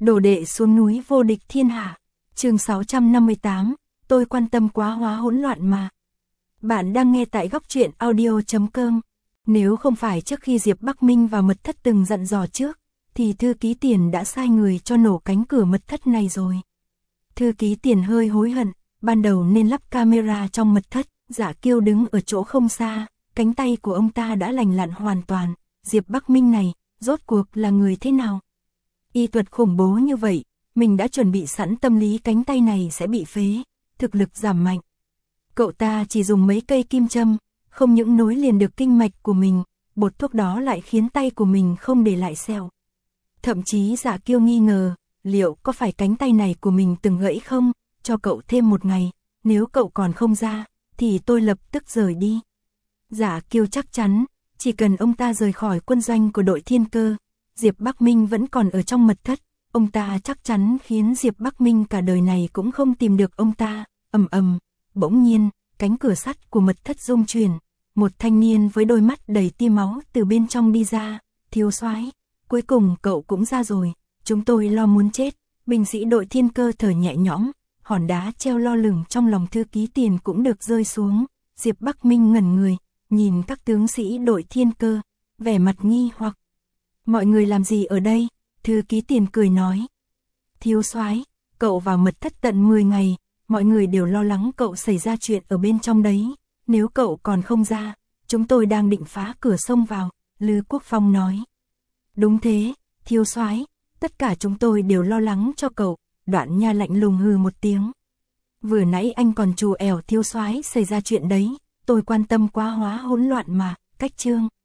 Đồ đệ xuống núi vô địch thiên hạ. Chương 658, tôi quan tâm quá hóa hỗn loạn mà. Bạn đang nghe tại góc truyện audio.com. Nếu không phải trước khi Diệp Bắc Minh vào mật thất từng dặn dò trước, thì thư ký Tiền đã sai người cho nổ cánh cửa mật thất này rồi. Thư ký Tiền hơi hối hận, ban đầu nên lắp camera trong mật thất. Dạ Kiêu đứng ở chỗ không xa, cánh tay của ông ta đã lành lặn hoàn toàn. Diệp Bắc Minh này, rốt cuộc là người thế nào? Y thuật khủng bố như vậy, mình đã chuẩn bị sẵn tâm lý cánh tay này sẽ bị phế, thực lực giảm mạnh. Cậu ta chỉ dùng mấy cây kim châm, không những nối liền được kinh mạch của mình, bột thuốc đó lại khiến tay của mình không để lại sẹo. Thậm chí Dạ Kiêu nghi ngờ, liệu có phải cánh tay này của mình từng gãy không, cho cậu thêm một ngày, nếu cậu còn không ra, thì tôi lập tức rời đi. Dạ Kiêu chắc chắn, chỉ cần ông ta rời khỏi quân doanh của đội Thiên Cơ, Diệp Bắc Minh vẫn còn ở trong mật thất, ông ta chắc chắn khiến Diệp Bắc Minh cả đời này cũng không tìm được ông ta. Ầm ầm, bỗng nhiên, cánh cửa sắt của mật thất rung chuyển, một thanh niên với đôi mắt đầy tia máu từ bên trong đi ra. Thiếu soái, cuối cùng cậu cũng ra rồi, chúng tôi lo muốn chết. Binh sĩ đội Thiên Cơ thở nhẹ nhõm, hòn đá treo lo lửng trong lòng thư ký Tiền cũng được rơi xuống. Diệp Bắc Minh ngẩn người, nhìn các tướng sĩ đội Thiên Cơ, vẻ mặt nghi hoặc. Mọi người làm gì ở đây? Thư ký Tiền cười nói. Thiếu soái, cậu vào mật thất tận 10 ngày, mọi người đều lo lắng cậu xảy ra chuyện ở bên trong đấy. Nếu cậu còn không ra, chúng tôi đang định phá cửa xông vào, Lư Quốc Phong nói. Đúng thế, thiếu soái, tất cả chúng tôi đều lo lắng cho cậu. Đoạn Nha lạnh lùng hừ một tiếng. Vừa nãy anh còn trù ẻo thiếu soái xảy ra chuyện đấy, tôi quan tâm quá hóa hỗn loạn mà. Cách chương